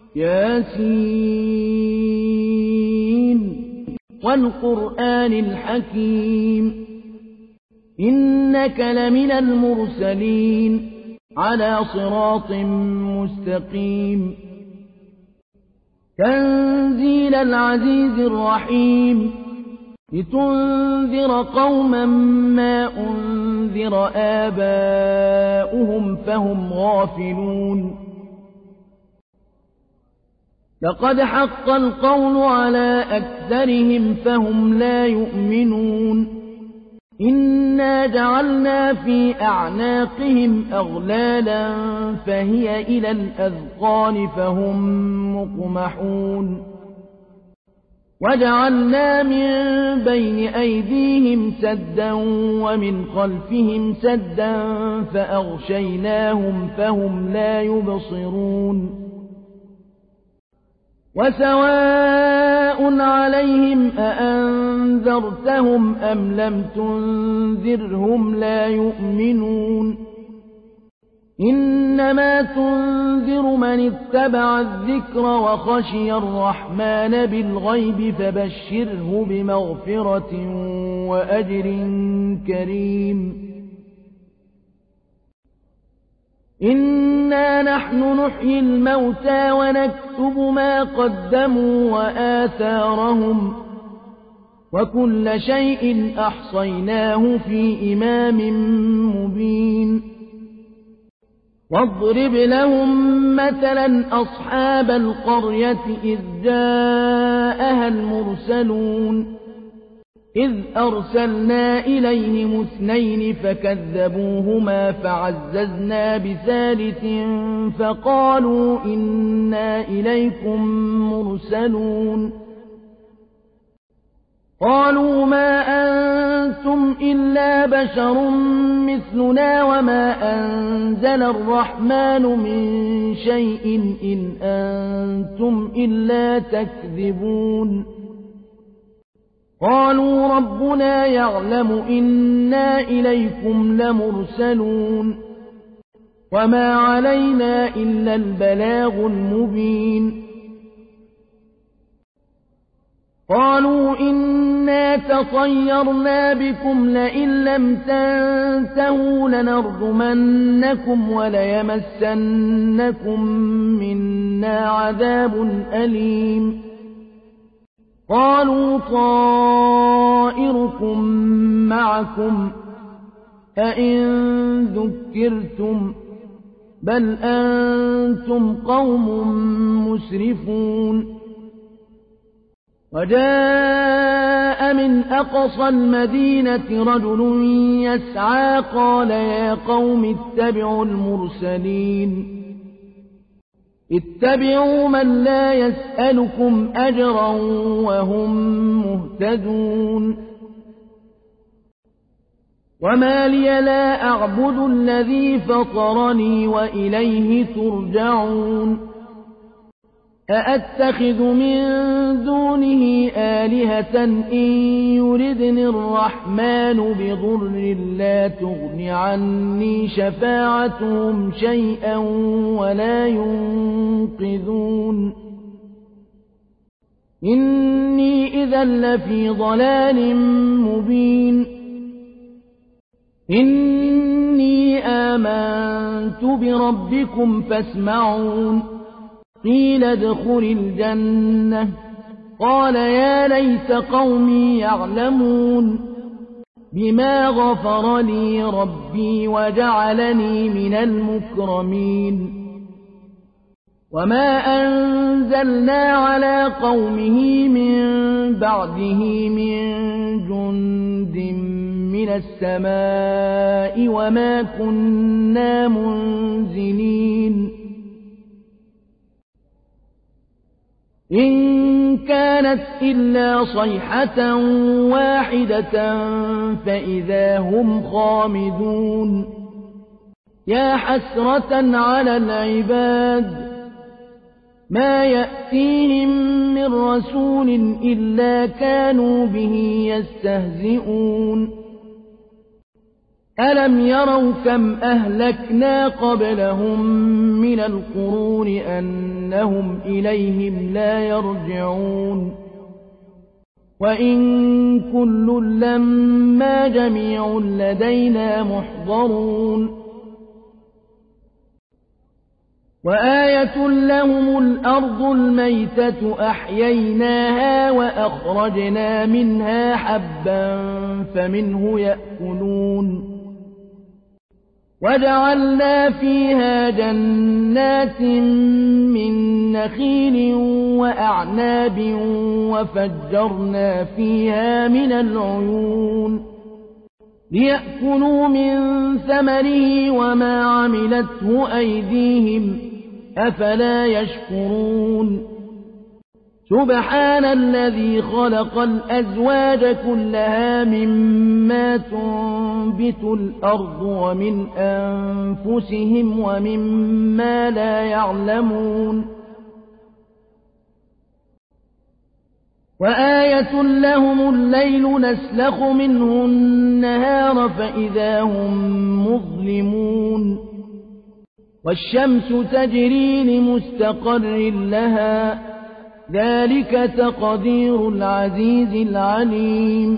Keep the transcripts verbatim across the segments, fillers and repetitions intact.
ياسين والقرآن الحكيم إنك لمن المرسلين على صراط مستقيم تنزيل العزيز الرحيم لتنذر قوما ما أنذر آباؤهم فهم غافلون لقد حق القول على أكثرهم فهم لا يؤمنون إنا جعلنا في أعناقهم أغلالا فهي إلى الأذقان فهم مقمحون وجعلنا من بين أيديهم سدا ومن خلفهم سدا فأغشيناهم فهم لا يبصرون وسواء عليهم أأنذرتهم أم لم تنذرهم لا يؤمنون إنما تنذر من اتبع الذكر وخشي الرحمن بالغيب فبشره بمغفرة وأجر كريم إنا نحن نحيي الموتى ونكتب ما قدموا وآثارهم وكل شيء أحصيناه في إمام مبين واضرب لهم مثلا أصحاب القرية إذ جاءها المرسلون إذ أرسلنا إليهم اثنين فكذبوهما فعززنا بثالث فقالوا إنا إليكم مرسلون قالوا ما أنتم إلا بشر مثلنا وما أنزل الرحمن من شيء إن أنتم إلا تكذبون قالوا ربنا يعلم إنا إليكم لمرسلون وما علينا إلا البلاغ المبين قالوا إنا تطيرنا بكم لئن لم تنتهوا لنرجمنكم وليمسنكم منا عذاب أليم قالوا طائركم معكم أئن ذكرتم بل أنتم قوم مسرفون وجاء من أقصى المدينة رجل يسعى قال يا قوم اتبعوا المرسلين اتبعوا من لا يسألكم أجرا وهم مهتدون وما لي لا أعبد الذي فطرني وإليه ترجعون أأتخذ من دونه آلهة إن يردني الرحمن بضر لا تغن عني شفاعتهم شيئا ولا ينقذون إني إذا لفي ضلال مبين إني آمنت بربكم فاسمعون قيل ادخل الجنة قال يا ليت قومي يعلمون بما غفر لي ربي وجعلني من المكرمين وما أنزلنا على قومه من بعده من جند من السماء وما كنا منزلين إن كانت إلا صيحة واحدة فإذا هم خامدون يا حسرة على العباد ما يأتيهم من رسول إلا كانوا به يستهزئون ألم يروا كم أهلكنا قبلهم من القرون أنهم إليهم لا يرجعون وإن كل لما جميع لدينا محضرون وآية لهم الأرض الميتة أحييناها وأخرجنا منها حبا فمنه يأكلون وجعلنا فيها جنات من نخيل وأعناب وفجرنا فيها من العيون ليأكلوا من ثمره وما عملته أيديهم أفلا يشكرون سبحان الذي خلق الأزواج كلها مما تنبت الأرض ومن أنفسهم ومما لا يعلمون وآية لهم الليل نسلخ منه النهار فإذا هم مظلمون والشمس تجري لمستقر لها ذلك تقدير العزيز العليم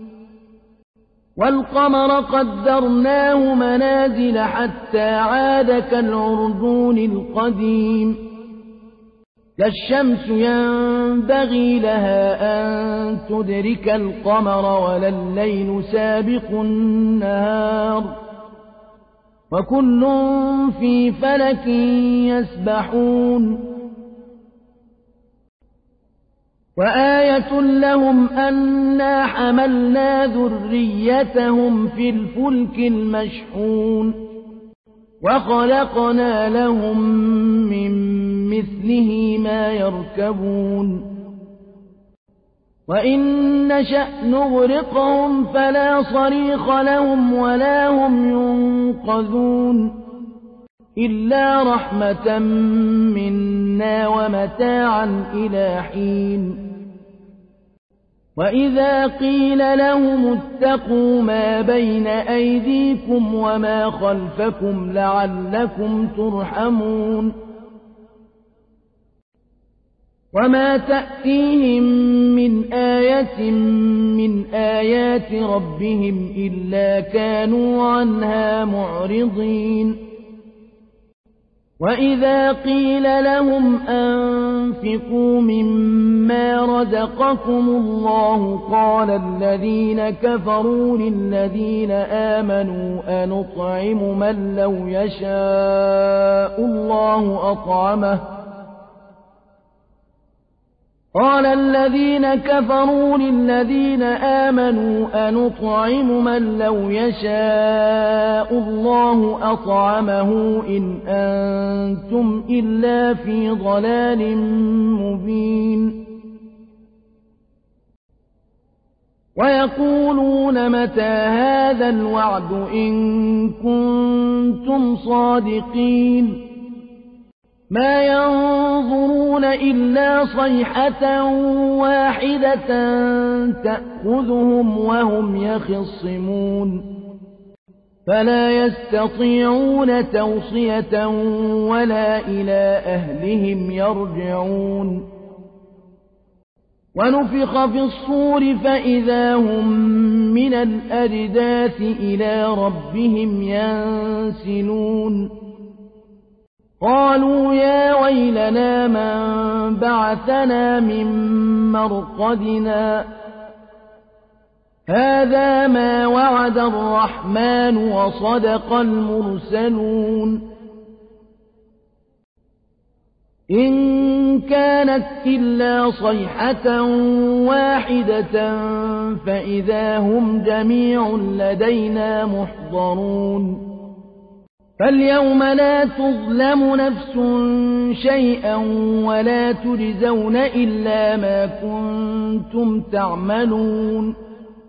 والقمر قدرناه منازل حتى عاد كالعرجون القديم لا الشمس ينبغي لها أن تدرك القمر ولا الليل سابق النهار وكل في فلك يسبحون وآية لهم أنا حملنا ذريتهم في الفلك المشحون وخلقنا لهم من مثله ما يركبون وإن نشأ نغرقهم فلا صريخ لهم ولا هم ينقذون إلا رحمة منا ومتاعا إلى حين وإذا قيل لهم اتقوا ما بين أيديكم وما خلفكم لعلكم ترحمون وما تأتيهم من آية من آيات ربهم إلا كانوا عنها معرضين وإذا قيل لهم أنفقوا مما رزقكم الله قال الذين كفروا للذين آمنوا أنطعم من لو يشاء الله أطعمه قال الذين كفروا للذين آمنوا أنطعم من لو يشاء الله أطعمه إن أنتم إلا في ضلال مبين ويقولون متى هذا الوعد إن كنتم صادقين ما ينظرون إلا صيحة واحدة تأخذهم وهم يخصمون فلا يستطيعون توصية ولا إلى أهلهم يرجعون ونفخ في الصور فإذا هم من الأجداث إلى ربهم ينسلون قالوا يا ويلنا من بعثنا من مرقدنا هذا ما وعد الرحمن وصدق المرسلون إن كانت إلا صيحة واحدة فإذا هم جميع لدينا محضرون فاليوم لا تظلم نفس شيئا ولا تجزون إلا ما كنتم تعملون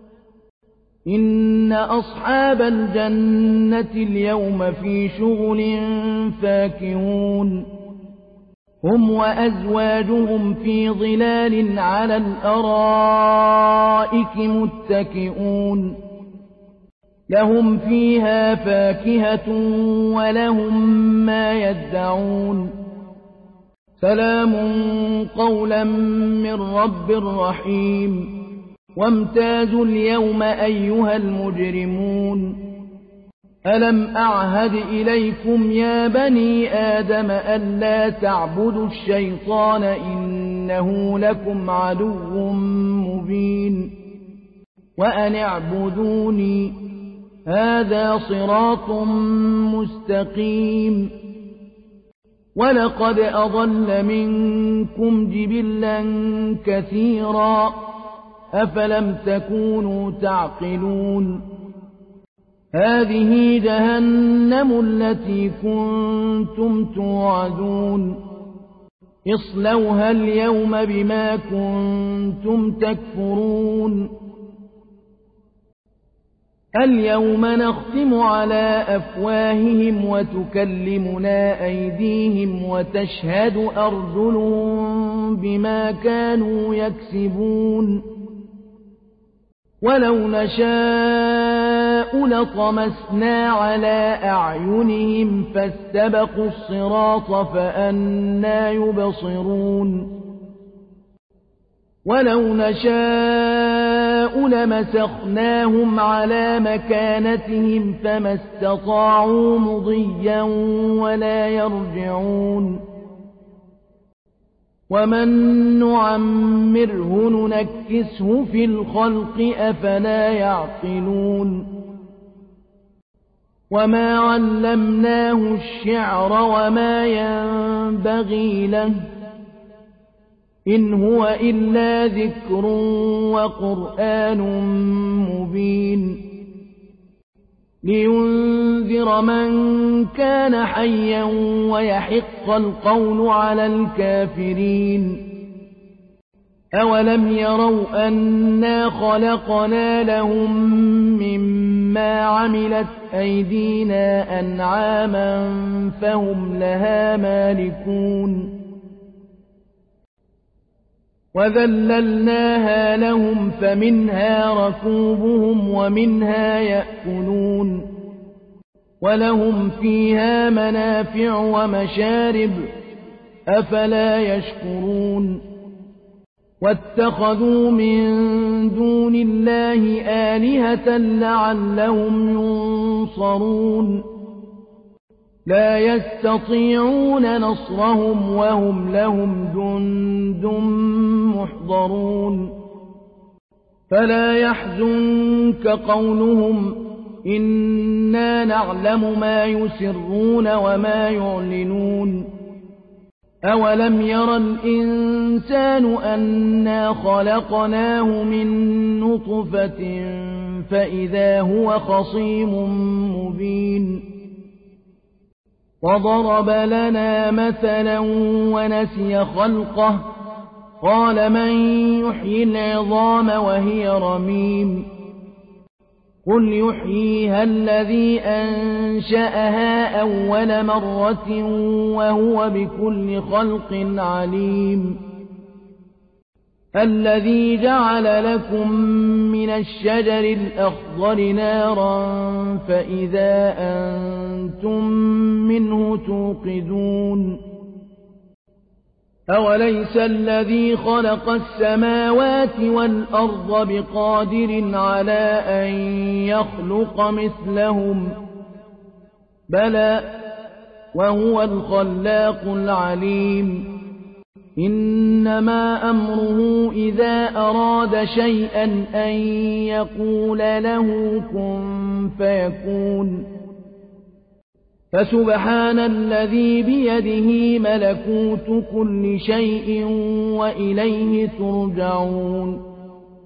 إن أصحاب الجنة اليوم في شغل فاكهون هم وأزواجهم في ظلال على الأرائك متكئون لهم فيها فاكهة ولهم ما يدعون سلام قولا من رب رحيم وامتازوا اليوم أيها المجرمون ألم أعهد إليكم يا بني آدم ألا تعبدوا الشيطان إنه لكم عدو مبين وأن اعبدوني هذا صراط مستقيم ولقد أضل منكم جبلا كثيرا أفلم تكونوا تعقلون هذه جهنم التي كنتم توعدون اصلوها اليوم بما كنتم تكفرون اليوم نختم على أفواههم وتكلمنا أيديهم وتشهد أرجلهم بما كانوا يكسبون ولو نشاء لطمسنا على أعينهم فاستبقوا الصراط فأنى يبصرون ولو نشاء لمسخناهم على مكانتهم فما استطاعوا مضيا ولا يرجعون ومن نعمره ننكسه في الخلق أفلا يعقلون وما علمناه الشعر وما ينبغي له إن هو إلا ذكر وقرآن مبين لينذر من كان حيا ويحق القول على الكافرين أولم يروا أنا خلقنا لهم مما عملت أيدينا أنعاما فهم لها مالكون وذللناها لهم فمنها ركوبهم ومنها يأكلون ولهم فيها منافع ومشارب أفلا يشكرون واتخذوا من دون الله آلهة لعلهم ينصرون لا يستطيعون نصرهم وهم لهم جند محضرون فلا يحزنك قولهم إنا نعلم ما يسرون وما يعلنون أولم ير الإنسان أنا خلقناه من نطفة فإذا هو خصيم مبين وضرب لنا مثلا ونسي خلقه قال من يحيي العظام وهي رميم قل يحييها الذي أنشأها أول مرة وهو بكل خلق عليم الذي جعل لكم من الشجر الأخضر نارا فإذا أنتم منه توقدون أوليس الذي خلق السماوات والأرض بقادر على أن يخلق مثلهم بلى وهو الخلاق العليم إنما أمره إذا أراد شيئا أن يقول له كن فيكون فسبحان الذي بيده ملكوت كل شيء وإليه ترجعون